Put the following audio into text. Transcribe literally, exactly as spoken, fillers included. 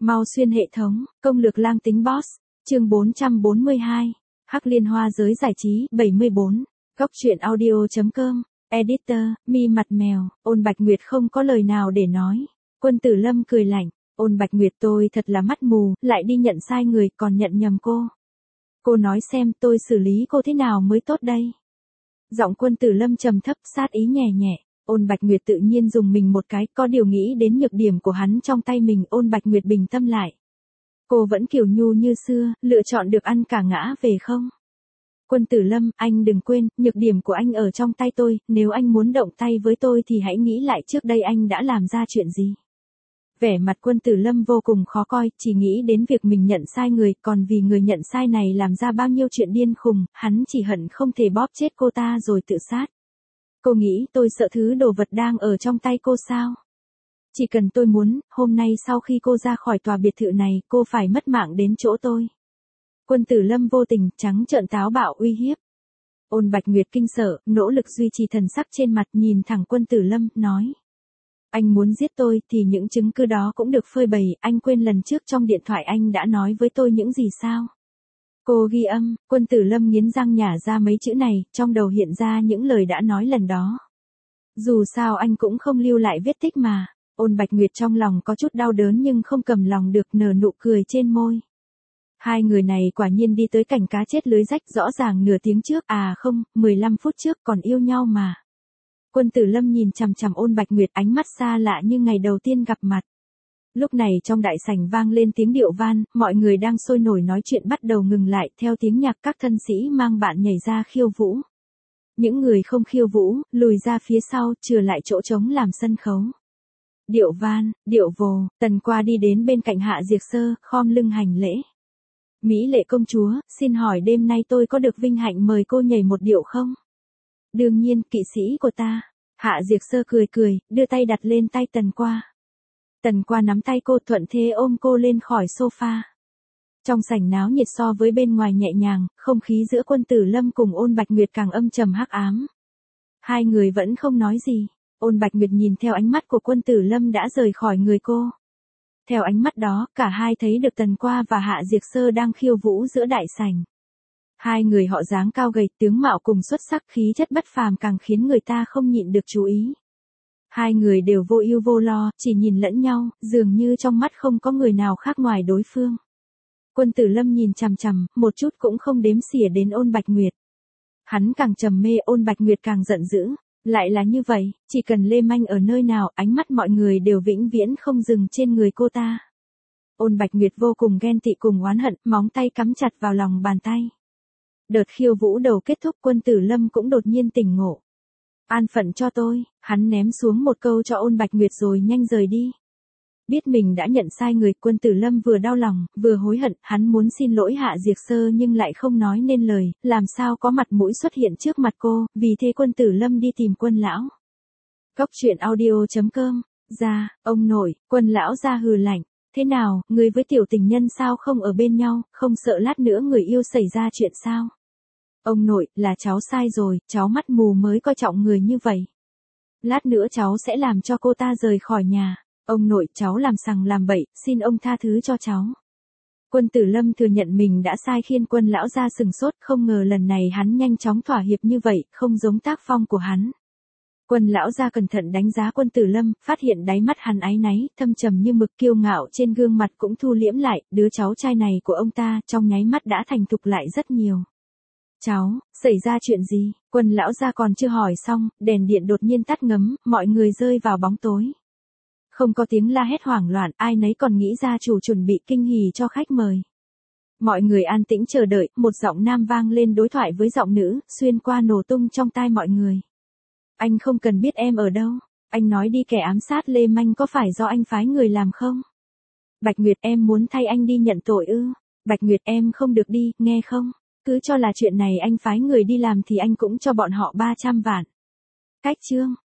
Mau xuyên hệ thống, công lược lang tính boss, chương bốn trăm bốn mươi hai, Hắc Liên Hoa giới giải trí, bảy mươi bốn, góc truyện audio.com, editor, mi mặt mèo, Ôn Bạch Nguyệt không có lời nào để nói. Quân Tử Lâm cười lạnh, Ôn Bạch Nguyệt tôi thật là mắt mù, lại đi nhận sai người còn nhận nhầm cô. Cô nói xem tôi xử lý cô thế nào mới tốt đây. Giọng Quân Tử Lâm trầm thấp sát ý nhẹ nhẹ. Ôn Bạch Nguyệt tự nhiên dùng mình một cái, có điều nghĩ đến nhược điểm của hắn trong tay mình. Ôn Bạch Nguyệt bình tâm lại. Cô vẫn kiều nhu như xưa, lựa chọn được ăn cả ngã về không? Quân Tử Lâm, anh đừng quên, nhược điểm của anh ở trong tay tôi, nếu anh muốn động tay với tôi thì hãy nghĩ lại trước đây anh đã làm ra chuyện gì. Vẻ mặt Quân Tử Lâm vô cùng khó coi, chỉ nghĩ đến việc mình nhận sai người, còn vì người nhận sai này làm ra bao nhiêu chuyện điên khùng, hắn chỉ hận không thể bóp chết cô ta rồi tự sát. Cô nghĩ tôi sợ thứ đồ vật đang ở trong tay cô sao? Chỉ cần tôi muốn, hôm nay sau khi cô ra khỏi tòa biệt thự này, cô phải mất mạng đến chỗ tôi. Quân Tử Lâm vô tình, trắng trợn táo bạo uy hiếp. Ôn Bạch Nguyệt kinh sợ, nỗ lực duy trì thần sắc trên mặt, nhìn thẳng Quân Tử Lâm, nói. Anh muốn giết tôi thì những chứng cứ đó cũng được phơi bày, anh quên lần trước trong điện thoại anh đã nói với tôi những gì sao? Cô ghi âm, Quân Tử Lâm nghiến răng nhả ra mấy chữ này, trong đầu hiện ra những lời đã nói lần đó. Dù sao anh cũng không lưu lại vết tích mà. Ôn Bạch Nguyệt trong lòng có chút đau đớn nhưng không cầm lòng được, nở nụ cười trên môi. Hai người này quả nhiên đi tới cảnh cá chết lưới rách, rõ ràng nửa tiếng trước, à không, mười lăm phút trước còn yêu nhau mà. Quân Tử Lâm nhìn chằm chằm Ôn Bạch Nguyệt, ánh mắt xa lạ như ngày đầu tiên gặp mặt. Lúc này trong đại sảnh vang lên tiếng điệu van, mọi người đang sôi nổi nói chuyện bắt đầu ngừng lại, theo tiếng nhạc các thân sĩ mang bạn nhảy ra khiêu vũ. Những người không khiêu vũ, lùi ra phía sau, chừa lại chỗ trống làm sân khấu. Điệu van, điệu vồ, Tần Qua đi đến bên cạnh Hạ Diệt Sơ, khom lưng hành lễ. Mỹ lệ công chúa, xin hỏi đêm nay tôi có được vinh hạnh mời cô nhảy một điệu không? Đương nhiên, kỵ sĩ của ta. Hạ Diệt Sơ cười cười, đưa tay đặt lên tay Tần Qua. Tần Qua nắm tay cô, thuận thế ôm cô lên khỏi sofa. Trong sảnh náo nhiệt so với bên ngoài nhẹ nhàng, không khí giữa Quân Tử Lâm cùng Ôn Bạch Nguyệt càng âm trầm hắc ám. Hai người vẫn không nói gì. Ôn Bạch Nguyệt nhìn theo ánh mắt của Quân Tử Lâm đã rời khỏi người cô. Theo ánh mắt đó, cả hai thấy được Tần Qua và Hạ Diệt Sơ đang khiêu vũ giữa đại sảnh. Hai người họ dáng cao gầy, tướng mạo cùng xuất sắc, khí chất bất phàm càng khiến người ta không nhịn được chú ý. Hai người đều vô ưu vô lo, chỉ nhìn lẫn nhau, dường như trong mắt không có người nào khác ngoài đối phương. Quân Tử Lâm nhìn chằm chằm, một chút cũng không đếm xỉa đến Ôn Bạch Nguyệt. Hắn càng trầm mê, Ôn Bạch Nguyệt càng giận dữ. Lại là như vậy, chỉ cần Lê Manh ở nơi nào, ánh mắt mọi người đều vĩnh viễn không dừng trên người cô ta. Ôn Bạch Nguyệt vô cùng ghen tị cùng oán hận, móng tay cắm chặt vào lòng bàn tay. Đợt khiêu vũ đầu kết thúc, Quân Tử Lâm cũng đột nhiên tỉnh ngộ. An phận cho tôi, hắn ném xuống một câu cho Ôn Bạch Nguyệt rồi nhanh rời đi. Biết mình đã nhận sai người, Quân Tử Lâm vừa đau lòng, vừa hối hận, hắn muốn xin lỗi Hạ Diệt Sơ nhưng lại không nói nên lời, làm sao có mặt mũi xuất hiện trước mặt cô, vì thế Quân Tử Lâm đi tìm Quân lão. Góc truyện audio.com, ra, ông nội, Quân lão ra hừ lạnh, thế nào, người với tiểu tình nhân sao không ở bên nhau, không sợ lát nữa người yêu xảy ra chuyện sao? Ông nội, là cháu sai rồi, cháu mắt mù mới coi trọng người như vậy. Lát nữa cháu sẽ làm cho cô ta rời khỏi nhà. Ông nội, cháu làm sằng làm bậy, xin ông tha thứ cho cháu. Quân Tử Lâm thừa nhận mình đã sai khiến Quân lão ra sừng sốt, không ngờ lần này hắn nhanh chóng thỏa hiệp như vậy, không giống tác phong của hắn. Quân lão ra cẩn thận đánh giá Quân Tử Lâm, phát hiện đáy mắt hắn áy náy, thâm trầm như mực, kiêu ngạo trên gương mặt cũng thu liễm lại, đứa cháu trai này của ông ta trong nháy mắt đã thành thục lại rất nhiều. Cháu, xảy ra chuyện gì? Quân lão ra còn chưa hỏi xong, đèn điện đột nhiên tắt ngấm, mọi người rơi vào bóng tối. Không có tiếng la hét hoảng loạn, ai nấy còn nghĩ gia chủ chuẩn bị kinh hỉ cho khách mời. Mọi người an tĩnh chờ đợi, một giọng nam vang lên đối thoại với giọng nữ, xuyên qua nổ tung trong tai mọi người. Anh không cần biết em ở đâu, anh nói đi, kẻ ám sát Lê Manh có phải do anh phái người làm không? Bạch Nguyệt, em muốn thay anh đi nhận tội ư? Bạch Nguyệt, em không được đi, nghe không? Cứ cho là chuyện này anh phái người đi làm thì anh cũng cho bọn họ ba trăm vạn. Cách chương,